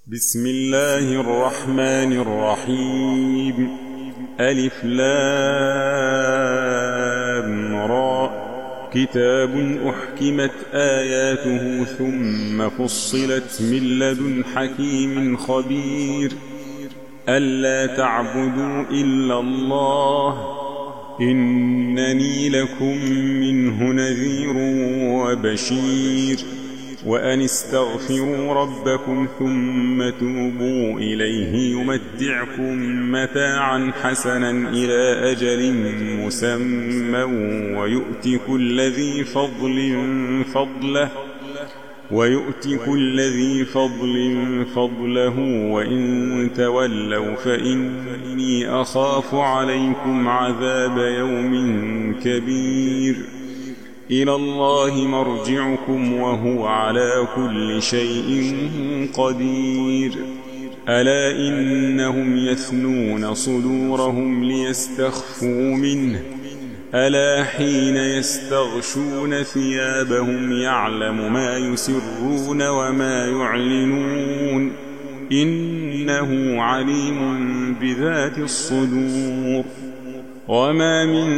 بسم الله الرحمن الرحيم. ألف لام را. كتاب أحكمت آياته ثم فصلت من لدن حكيم خبير. ألا تعبدوا إلا الله إنني لكم منه نذير وبشير. وأن استغفروا ربكم ثم توبوا إليه يمتعكم متاعا حسنا إلى أجل مسمى ويؤتي كل ذي فضل فضله وإن تولوا فإني أخاف عليكم عذاب يوم كبير. إلى الله مرجعكم وهو على كل شيء قدير. ألا إنهم يثنون صدورهم ليستخفوا منه ألا حين يستغشون ثيابهم يعلم ما يسرون وما يعلنون إنه عليم بذات الصدور. وما من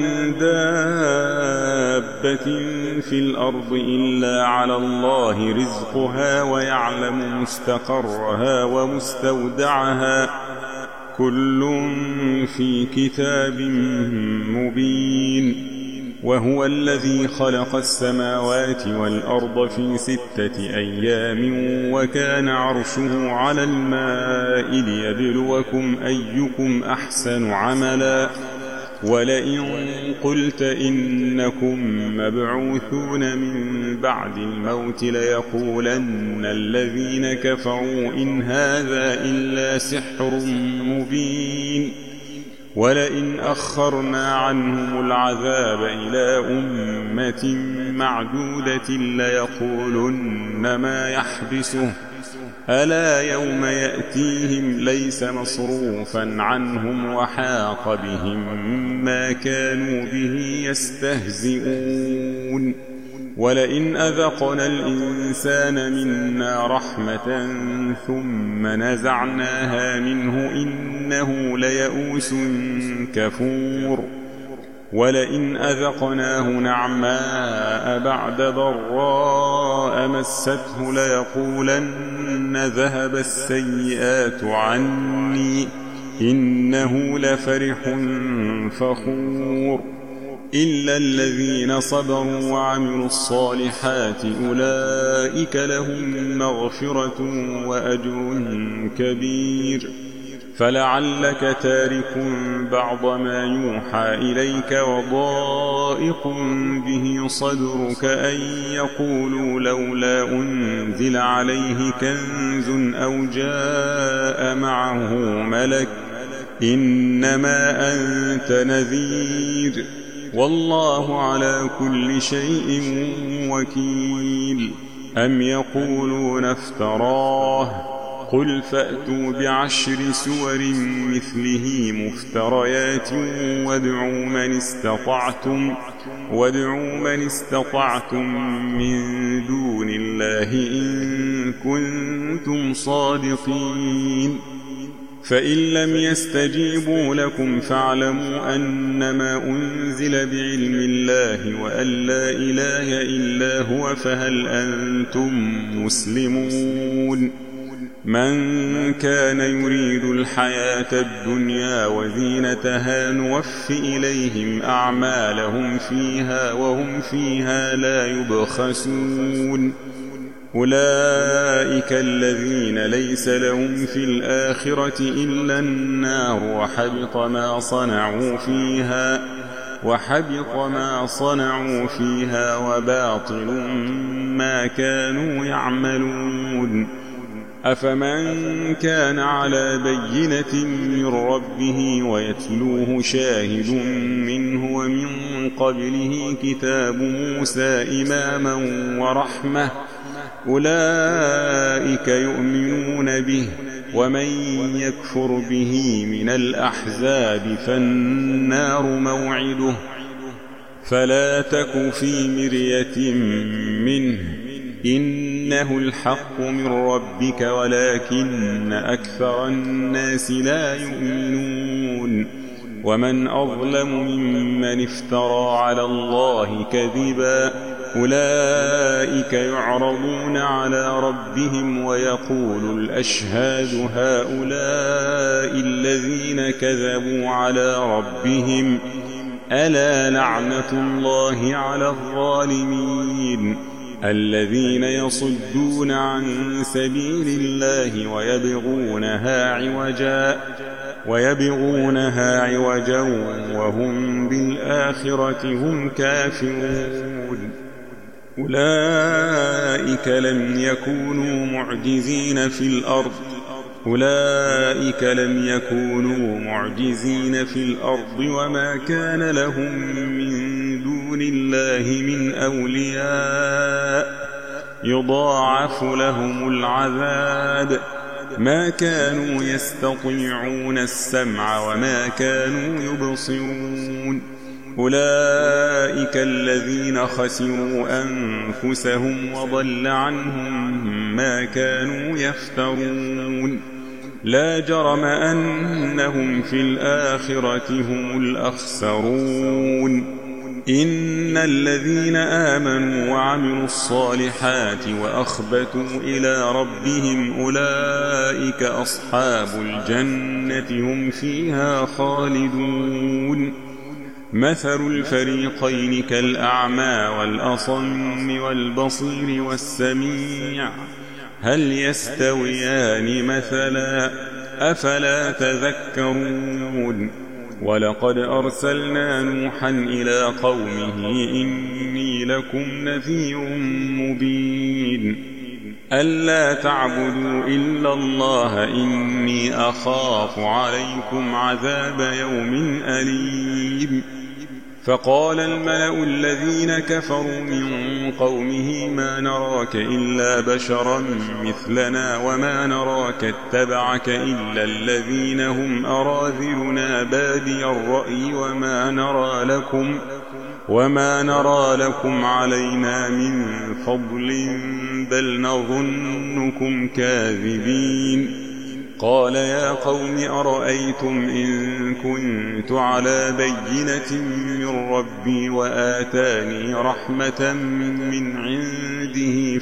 دابة في الأرض إلا على الله رزقها ويعلم مستقرها ومستودعها كل في كتاب مبين. وهو الذي خلق السماوات والأرض في 6 أيام وكان عرشه على الماء ليبلوكم أيكم أحسن عملا. ولئن قلت إنكم مبعوثون من بعد الموت ليقولن الذين كفروا إن هذا إلا سحر مبين. ولئن أخرنا عنهم العذاب إلى أمة معدودة ليقولن ما يحبسه ألا يوم يأتيهم ليس مصروفا عنهم وحاق بهم ما كانوا به يستهزئون. ولئن أذقنا الإنسان منا رحمة ثم نزعناها منه إنه ليئوس كفور. ولئن أذقناه نعماء بعد ضراء مسته ليقولن ذهب السيئات عني إنه لفرح فخور. إلا الذين صبروا وعملوا الصالحات أولئك لهم مغفرة وأجر كبير. فلعلك تارك بعض ما يوحى إليك وضائق به صدرك أن يقولوا لولا أنزل عليه كنز أو جاء معه ملك إنما أنت نذير والله على كل شيء وكيل. أم يقولون افتراه قل فأتوا ب10 سور مثله مفتريات وادعوا من استطعتم من دون الله إن كنتم صادقين. فإن لم يستجيبوا لكم فاعلموا أنما أنزل بعلم الله وأن لا إله إلا هو فهل أنتم مسلمون. من كان يريد الحياة الدنيا وزينتها نوف إليهم أعمالهم فيها وهم فيها لا يبخسون. أولئك الذين ليس لهم في الآخرة إلا النار وحبط ما صنعوا فيها وباطل ما كانوا يعملون. أفمن كان على بينة من ربه ويتلوه شاهد منه ومن قبله كتاب موسى إماما ورحمة أولئك يؤمنون به. ومن يكفر به من الأحزاب فالنار موعده فلا تك في مرية منه إنه الحق من ربك ولكن أكثر الناس لا يؤمنون ومن أظلم ممن افترى على الله كذبا أولئك يعرضون على ربهم ويقول الأشهاد هؤلاء الذين كذبوا على ربهم ألا لعنة الله على الظالمين الذين يصدون عن سبيل الله ويبغونها عوجا وهم بالآخرة هم كافرون أولئك لم يكونوا معجزين في الأرض وما كان لهم من دون الله من أولياء يضاعف لهم العذاب ما كانوا يستطيعون السمع وما كانوا يبصرون أولئك الذين خسروا أنفسهم وضل عنهم ما كانوا يفترون لا جرم أنهم في الآخرة هم الأخسرون إن الذين آمنوا وعملوا الصالحات وأخبتوا إلى ربهم أولئك أصحاب الجنة هم فيها خالدون مثل الفريقين كالأعمى والأصم والبصير والسميع هل يستويان مثلا أفلا تذكرون ولقد أرسلنا نوحا إلى قومه إني لكم نذير مبين ألا تعبدوا إلا الله إني أخاف عليكم عذاب يوم أليم فقال الملأ الذين كفروا من قومه ما نراك إلا بشرا مثلنا وما نراك اتبعك إلا الذين هم أراذلنا بادي الرأي وما نرى لكم علينا من فضل بل نظنكم كاذبين قال يا قوم أرأيتم إن كنت على بينة من ربي وآتاني رحمة من عنده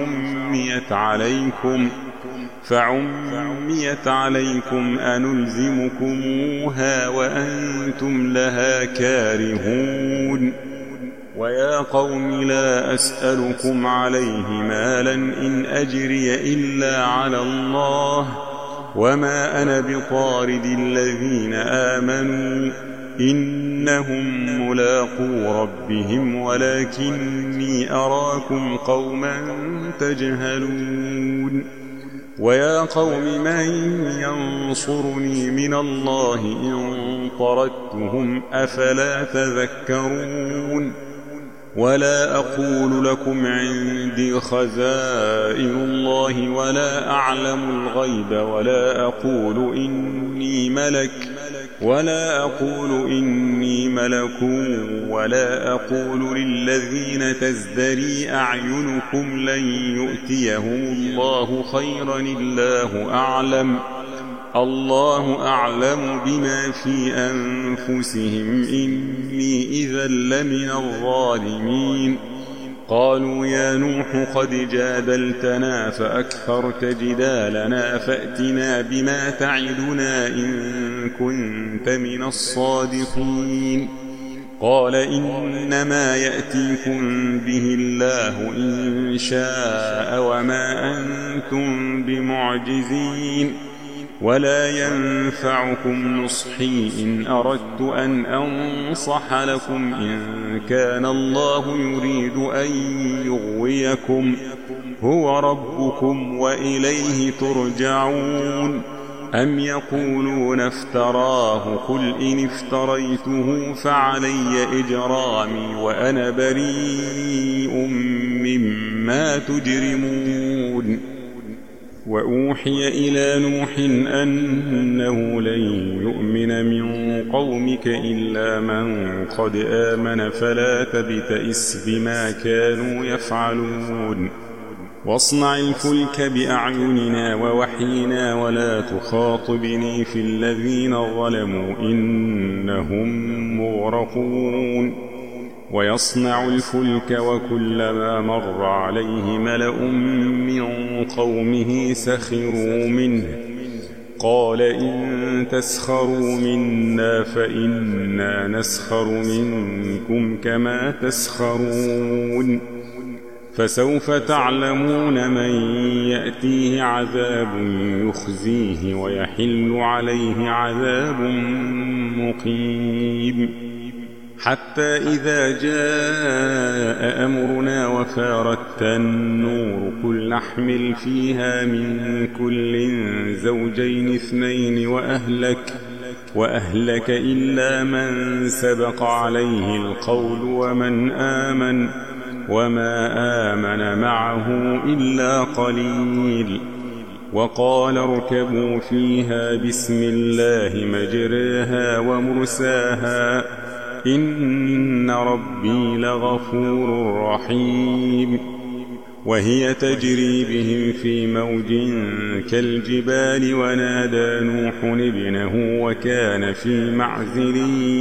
فعميت عليكم أنلزمكموها وأنتم لها كارهون ويا قوم لا أسألكم عليه مالا إن أجري إلا على الله وما أنا بطارد الذين آمنوا إنهم ملاقو ربهم ولكني أراكم قوما تجهلون ويا قوم من ينصرني من الله إن طردتهم أفلا تذكرون ولا أقول لكم عندي خزائن الله ولا أعلم الغيب ولا أقول إني ملك ولا أقول للذين تزدري أعينكم لن يؤتيهم الله خيرا الله أعلم بما في أنفسهم إني إذا لمن الظالمين قالوا يا نوح قد جادلتنا فأكثرت جدالنا فأتنا بما تعدنا إن كنت من الصادقين قال إنما يأتيكم به الله إن شاء وما أنتم بمعجزين ولا ينفعكم نصحي إن أردت أن أنصح لكم إن كان الله يريد أن يغويكم هو ربكم وإليه ترجعون أم يقولون افتراه قل إن افتريته فعلي إجرامي وأنا بريء مما تجرمون وأوحي إلى نوح أنه لن يؤمن من قومك إلا من قد آمن فلا تبتئس بما كانوا يفعلون واصنع الفلك بأعيننا ووحينا ولا تخاطبني في الذين ظلموا إنهم مغرقون ويصنع الفلك وكلما مر عليه ملأ من قومه سخروا منه قال إن تسخروا منا فإنا نسخر منكم كما تسخرون فسوف تعلمون من يأتيه عذاب يخزيه ويحل عليه عذاب مقيم حتى إذا جاء أمرنا وفارت النور قل نحمل فيها من كل زوجين اثنين وأهلك إلا من سبق عليه القول ومن آمن وما آمن معه إلا قليل وقال اركبوا فيها بسم الله مجريها ومرساها إن ربي لغفور رحيم وهي تجري بهم في موج كالجبال ونادى نوح ابنه وكان في معزل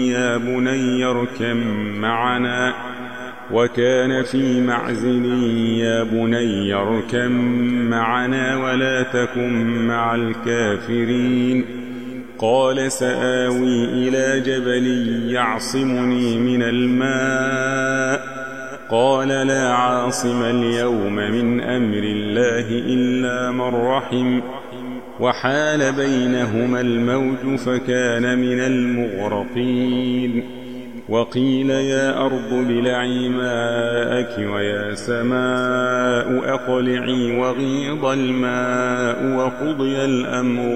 يا بني اركب معنا ولا تكن مع الكافرين قال سآوي إلى جبل يعصمني من الماء قال لا عاصم اليوم من أمر الله إلا من رحم وحال بينهما الموج فكان من المغرقين وقيل يا أرض ابلعي ماءك ويا سماء أقلعي وغيض الماء وقضي الأمر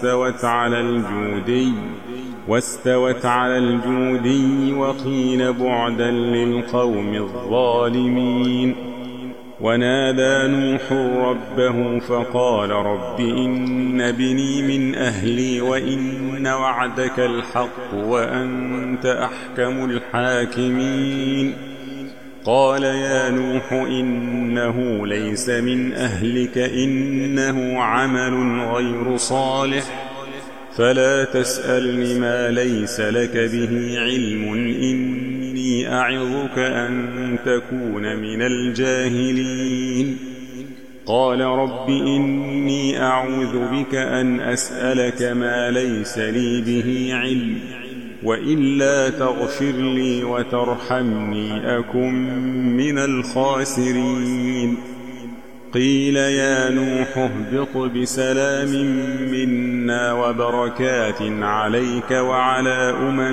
واستوت على الجودي وقيل بعدا للقوم الظالمين ونادى نوح ربه فقال رب إن بني من أهلي وإن وعدك الحق وأنت أحكم الحاكمين قال يا نوح إنه ليس من أهلك إنه عمل غير صالح فلا تسألني ما ليس لك به علم إني أعظك أن تكون من الجاهلين قال رب إني أعوذ بك أن أسألك ما ليس لي به علم وإلا تغفر لي وترحمني أكن من الخاسرين قيل يا نوح اهبط بسلام منا وبركات عليك وعلى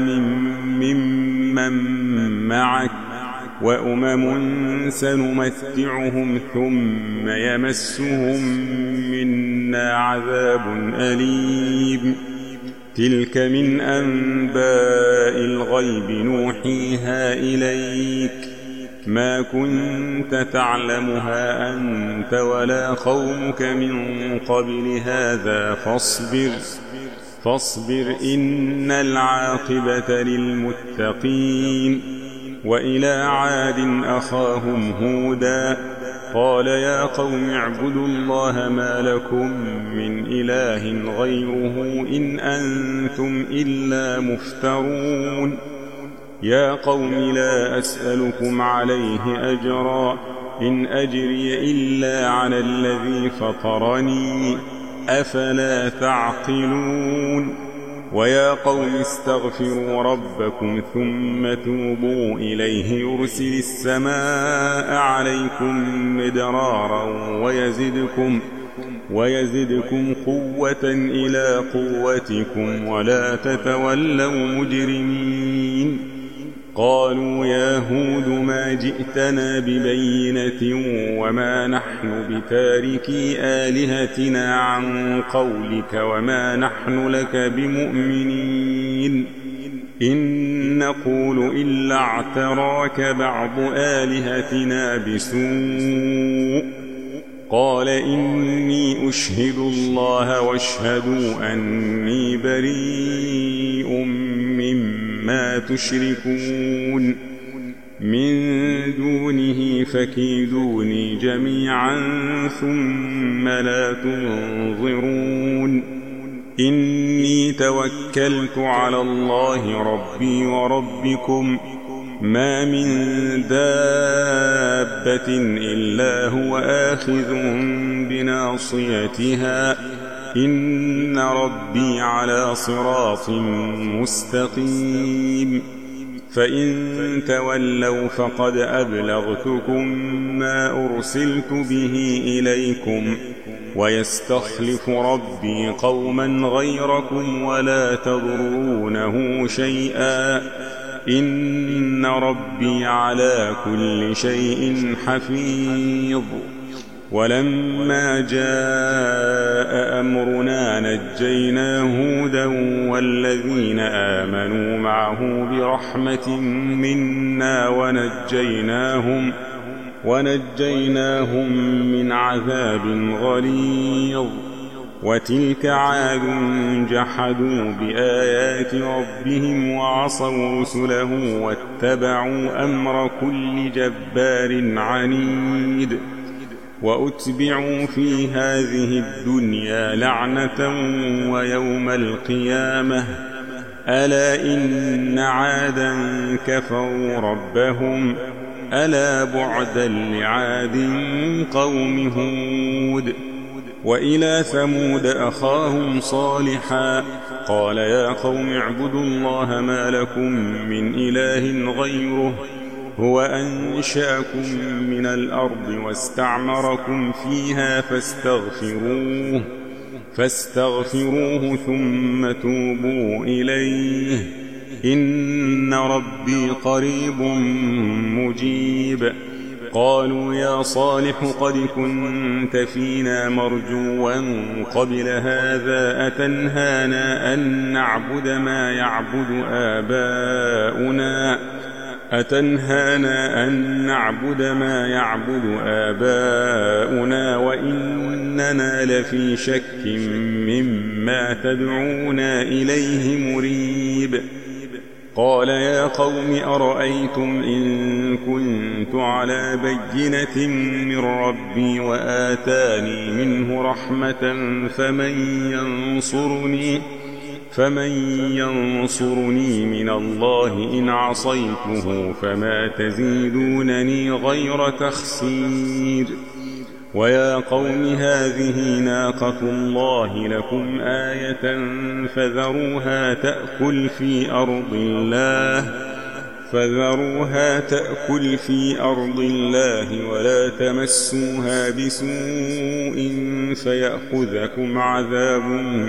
ممن معك وأمم سنمتعهم ثم يمسهم منا عذاب أليم تلك من أنباء الغيب نوحيها إليك ما كنت تعلمها أنت ولا قومك من قبل هذا فاصبر إن العاقبة للمتقين وإلى عاد أخاهم هودا قال يا قوم اعبدوا الله ما لكم من إله غيره إن أنتم إلا مفترون يا قوم لا أسألكم عليه أجرا إن أجري إلا على الذي فطرني أفلا تعقلون ويا قوم استغفروا ربكم ثم توبوا إليه يرسل السماء عليكم مدرارا ويزدكم قوة إلى قوتكم ولا تتولوا مجرمين قالوا يا هود ما جئتنا ببينة وما نحن بتاركي آلهتنا عن قولك وما نحن لك بمؤمنين إن نقول إلا اعتراك بعض آلهتنا بسوء قال إني أشهد الله واشهدوا أني بريء مما تشركون من دونه فكيدوني جميعا ثم لا تنظرون إني توكلت على الله ربي وربكم ما من دابة إلا هو آخذ بناصيتها إن ربي على صراط مستقيم فإن تولوا فقد أبلغتكم ما أرسلت به إليكم ويستخلف ربي قوما غيركم ولا تضرونه شيئا إن ربي على كل شيء حفيظ ولما جاء أمرنا نجينا هودا والذين آمنوا معه برحمة منا ونجيناهم من عذاب غليظ وتلك عاد جحدوا بآيات ربهم وعصوا رسله واتبعوا أمر كل جبار عنيد وأتبعوا في هذه الدنيا لعنة ويوم القيامة ألا إن عادا كفروا ربهم ألا بعدا لعاد قوم هود وإلى ثمود أخاهم صالحا قال يا قوم اعبدوا الله ما لكم من إله غيره هو أنشأكم من الأرض واستعمركم فيها فاستغفروه ثم توبوا إليه إن ربي قريب مجيب قالوا يا صالح قد كنت فينا مرجوا قبل هذا أتنهانا أن نعبد ما يعبد آباؤنا وإننا لفي شك مما تدعونا إليه مريب قال يا قوم أرأيتم إن كنت على بينة من ربي وآتاني منه رحمة فمن ينصرني من الله إن عصيته فما تزيدونني غير تخسير ويا قوم هذه ناقة الله لكم آية فذروها تأكل في أرض الله ولا تمسوها بسوء فيأخذكم عذاب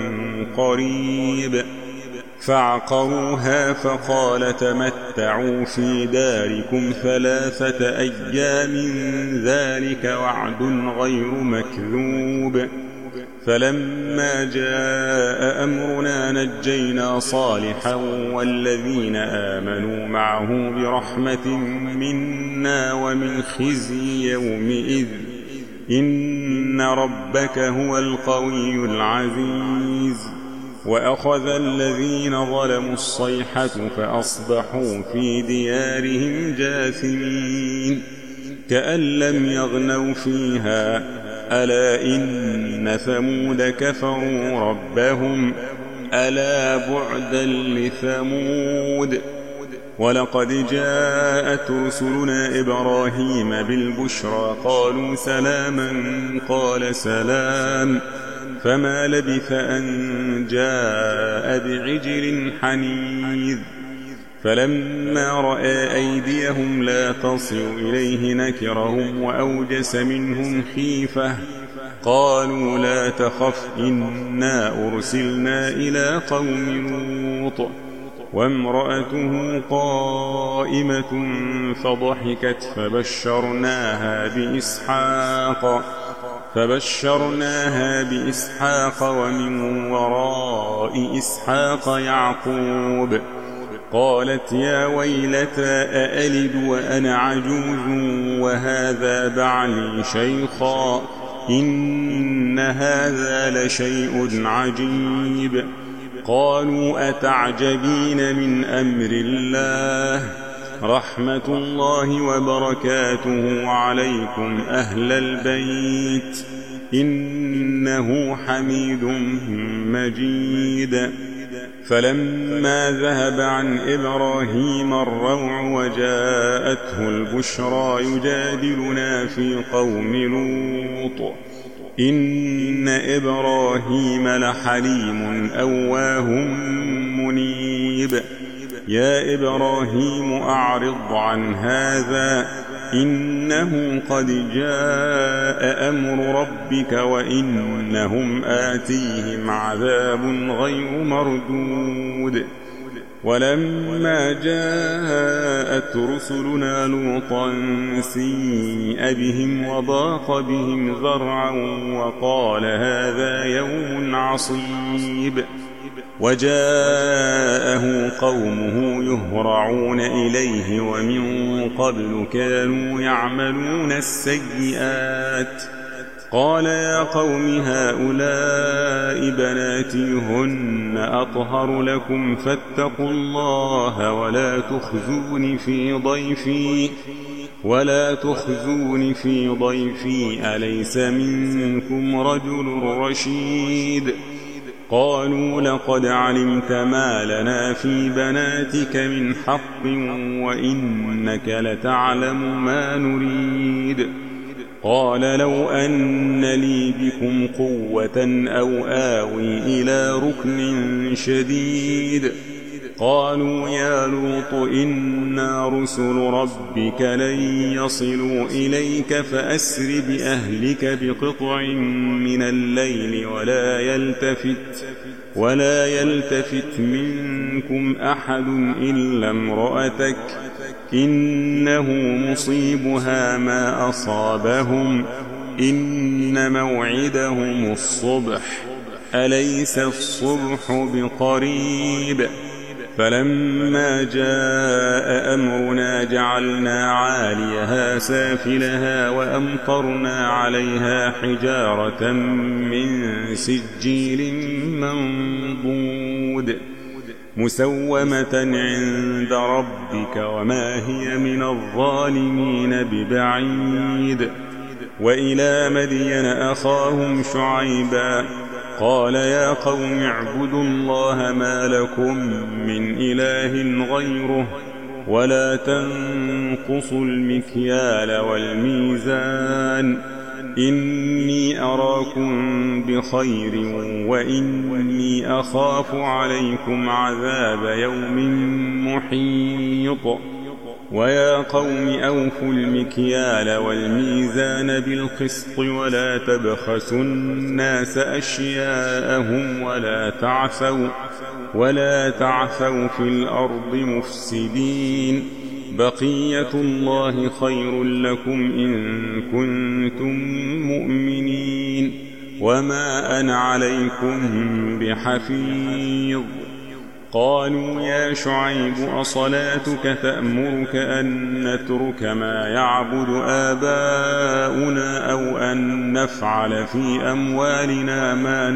قريب فعقروها فقال تمتعوا في داركم 3 أيام ذلك وعد غير مكذوب فلما جاء أمرنا نجينا صالحا والذين آمنوا معه برحمة منا ومن خزي يومئذ إن ربك هو القوي العزيز وأخذ الذين ظلموا الصيحة فأصبحوا في ديارهم جاثمين كأن لم يغنوا فيها ألا إن ثمود كفروا ربهم ألا بعدا لثمود ولقد جاءت رسلنا إبراهيم بالبشرى قالوا سلاما قال سلام فما لبث أن جاء بعجل حنيذ فلما رأى أيديهم لا تصل إليه نكرهم وأوجس منهم خيفة قالوا لا تخف إنا أرسلنا إلى قوم لوط وامرأته قائمة فضحكت فبشرناها بإسحاق ومن وراء إسحاق يعقوب قالت يا ويلتى أألد وأنا عجوز وهذا بعلي شيخا إن هذا لشيء عجيب قالوا أتعجبين من أمر الله رحمة الله وبركاته عليكم أهل البيت إنه حميد مجيد. فلما ذهب عن إبراهيم الروع وجاءته البشرى يجادلنا في قوم لوط إن إبراهيم لحليم أواه منيب. يا إبراهيم أعرض عن هذا إنه قد جاء أمر ربك وإنهم آتيهم عذاب غير مردود. ولما جاءت رسلنا لوطا سيء بهم وضاق بهم ذرعا وقال هذا يوم عصيب. وجاءه قومه يهرعون إليه ومن قبل كانوا يعملون السيئات. قال يا قوم هؤلاء بناتي هن أطهر لكم فاتقوا الله ولا تخزوني في ضيفي أليس منكم رجل رشيد. قالوا لقد علمت ما لنا في بناتك من حق وإنك لتعلم ما نريد. قال لو أن لي بكم قوة أو آوي إلى ركن شديد. قالوا يا لوط إنا رسل ربك لن يصلوا إليك فأسر بأهلك بقطع من الليل ولا يلتفت منكم أحد إلا امرأتك إنه مصيبها ما أصابهم إن موعدهم الصبح أليس الصبح بقريب. فلما جاء أمرنا جعلنا عاليها سافلها وأمطرنا عليها حجارة من سجيل منضود مسومة عند ربك وما هي من الظالمين ببعيد. وإلى مدين أخاهم شعيبا قال يا قوم اعبدوا الله ما لكم من إله غيره ولا تنقصوا المكيال والميزان إني أراكم بخير وإني أخاف عليكم عذاب يوم محيط. ويا قوم أوفوا المكيال والميزان بالقسط ولا تبخسوا الناس أشياءهم ولا تعثوا في الأرض مفسدين. بقية الله خير لكم إن كنتم مؤمنين وما أنا عليكم بحفيظ. قالوا يا شعيب أصلاتك تأمرك أن نترك ما يعبد آباؤنا أو أن نفعل في أموالنا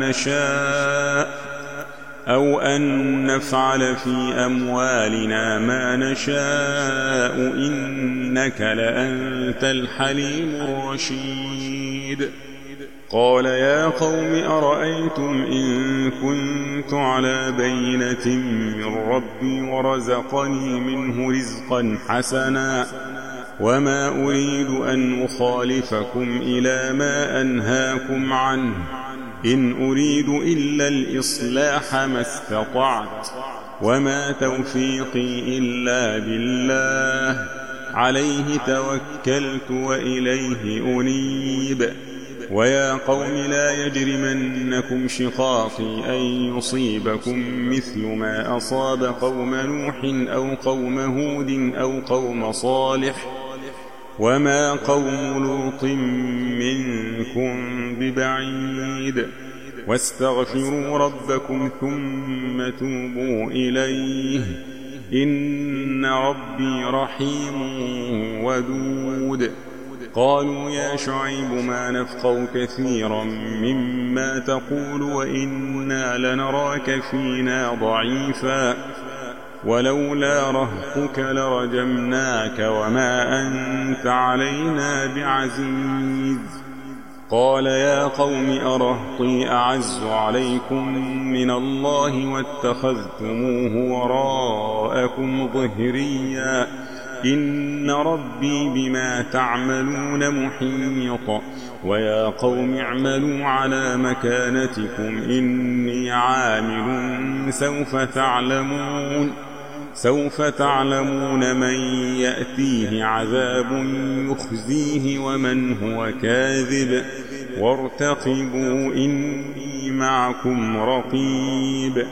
ما نشاء إنك لأنت الحليم الرشيد. قال يا قوم أرأيتم إن كنت على بينة من ربي ورزقني منه رزقا حسنا وما أريد أن أخالفكم إلى ما أنهاكم عنه إن أريد إلا الإصلاح ما استطعت وما توفيقي إلا بالله عليه توكلت وإليه أنيب. ويا قوم لا يجرمنكم شقاقي أن يصيبكم مثل ما أصاب قوم نوح أو قوم هود أو قوم صالح وما قوم لوط منكم ببعيد. واستغفروا ربكم ثم توبوا إليه إن ربي رحيم ودود. قالوا يا شعيب ما نفقه كثيرا مما تقول وإنا لنراك فينا ضعيفا ولولا رهطك لرجمناك وما أنت علينا بعزيز. قال يا قوم أرهطي أعز عليكم من الله واتخذتموه وراءكم ظهريا إن ربي بما تعملون محيط. ويا قوم اعملوا على مكانتكم إني عامل سوف تعلمون من يأتيه عذاب يخزيه ومن هو كاذب وارتقبوا إني معكم رقيب.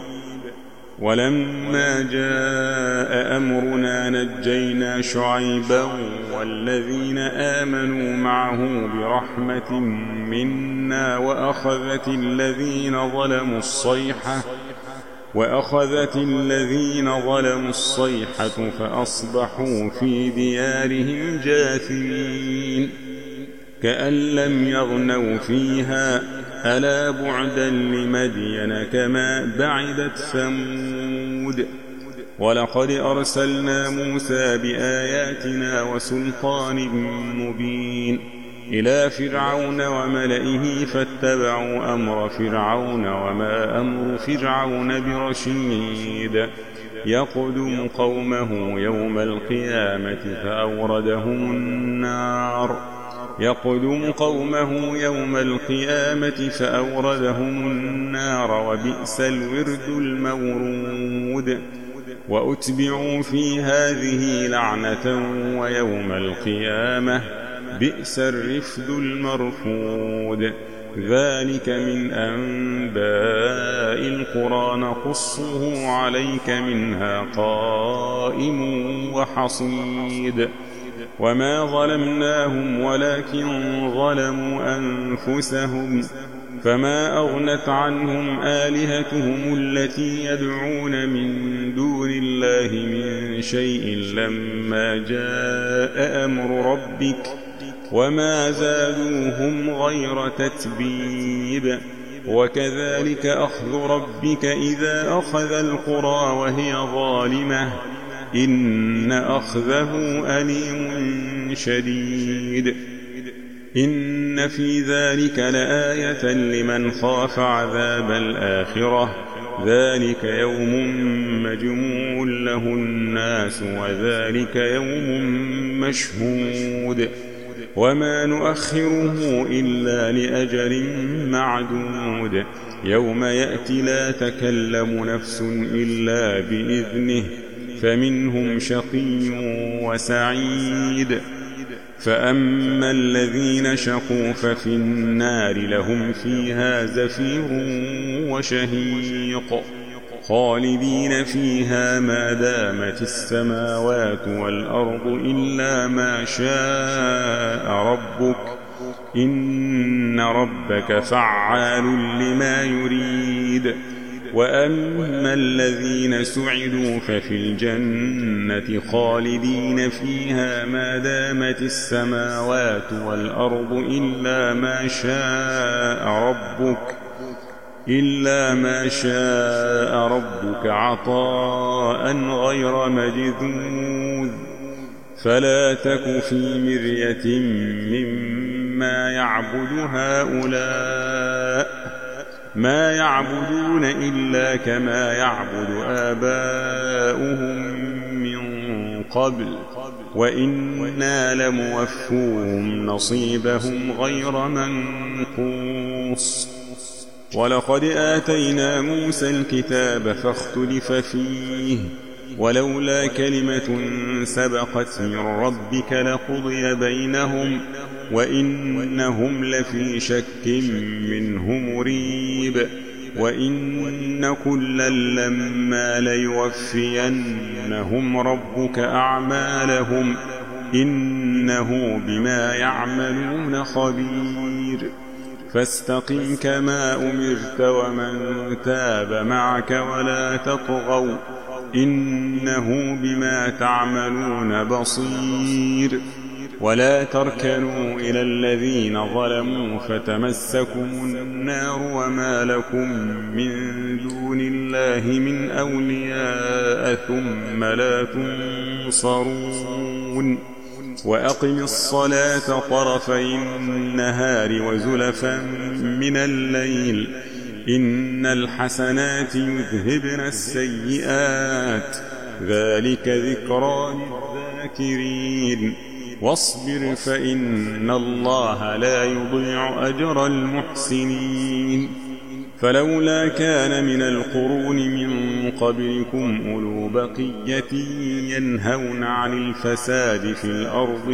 ولما جاء أمرنا نجينا شعيبا والذين آمنوا معه برحمة منا وأخذت الذين ظلموا الصيحة فأصبحوا في ديارهم جاثمين. كأن لم يغنوا فيها ألا بعدا لمدين كما بعدت ثمود. ولقد أرسلنا موسى بآياتنا وسلطان مبين إلى فرعون وملئه فاتبعوا أمر فرعون وما أمر فرعون برشيد. يقدم قومه يوم القيامة فأوردهم النار وبئس الورد المورود. وأتبعوا في هذه لعنة ويوم القيامة بئس الرفد المرفود. ذلك من أنباء القرى نقصه عليك منها قائم وحصيد. وما ظلمناهم ولكن ظلموا أنفسهم فما أغنت عنهم آلهتهم التي يدعون من دون الله من شيء لما جاء أمر ربك وما زادوهم غير تتبيب. وكذلك أخذ ربك إذا أخذ القرى وهي ظالمة إن أخذه أليم شديد. إن في ذلك لآية لمن خاف عذاب الآخرة ذلك يوم مجموع له الناس وذلك يوم مشهود. وما نؤخره إلا لأجل معدود. يوم يأتي لا تكلم نفس إلا بإذنه فمنهم شقي وسعيد. فأما الذين شقوا ففي النار لهم فيها زفير وشهيق خالدين فيها ما دامت السماوات والأرض إلا ما شاء ربك إن ربك فعال لما يريد. وأما الذين سعدوا ففي الجنة خالدين فيها ما دامت السماوات والأرض إلا ما شاء ربك عطاء غير مجذوذ. فلا تك في مرية مما يعبد هؤلاء ما يعبدون إلا كما يعبد آباؤهم من قبل وإنا لموفوهم نصيبهم غير منقوص. ولقد آتينا موسى الكتاب فاختلف فيه ولولا كلمة سبقت من ربك لقضي بينهم وإنهم لفي شك منه مريب. وإن كلا لما ليوفينهم ربك أعمالهم إنه بما يعملون خبير. فاستقم كما أمرت ومن تاب معك ولا تطغوا إنه بما تعملون بصير. ولا تركنوا إلى الذين ظلموا فتمسكم النار وما لكم من دون الله من أولياء ثم لا تنصرون وأقم الصلاة طرفي النهار وزلفا من الليل إن الحسنات يذهبن السيئات ذلك ذكرى للذاكرين واصبر فإن الله لا يضيع أجر المحسنين فلولا كان من القرون من قبلكم أولو بقية ينهون عن الفساد في الأرض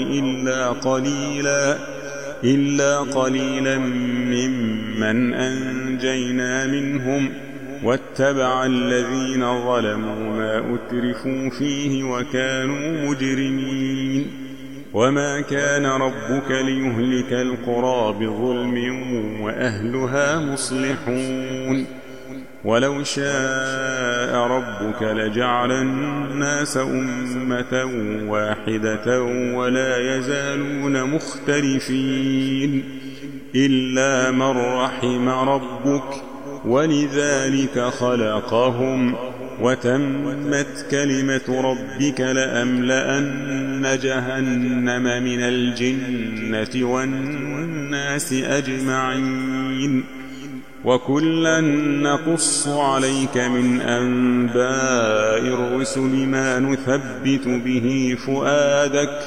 إلا قليلا ممن أنجينا منهم واتبع الذين ظلموا ما أترفوا فيه وكانوا مجرمين وما كان ربك ليهلك القرى بظلم وأهلها مصلحون ولو شاء ربك لجعل الناس أمة واحدة ولا يزالون مختلفين إلا من رحم ربك ولذلك خلقهم وتمت كلمة ربك لأملأن جهنم من الجنة والناس أجمعين وكلا نقص عليك من أنباء الرسل ما نثبت به فؤادك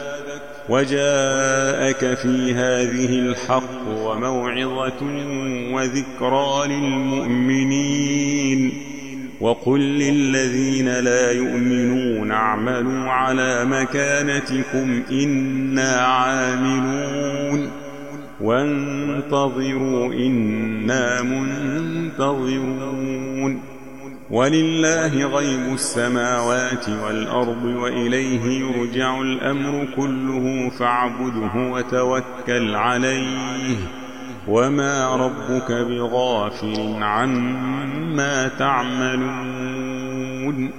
وجاءك في هذه الحق وموعظة وذكرى للمؤمنين وقل للذين لا يؤمنون اعملوا على مكانتكم إنا عاملون وانتظروا إنا منتظرون ولله غيب السماوات والأرض وإليه يرجع الأمر كله فاعبده وتوكل عليه وما ربك بغافل عما تعملون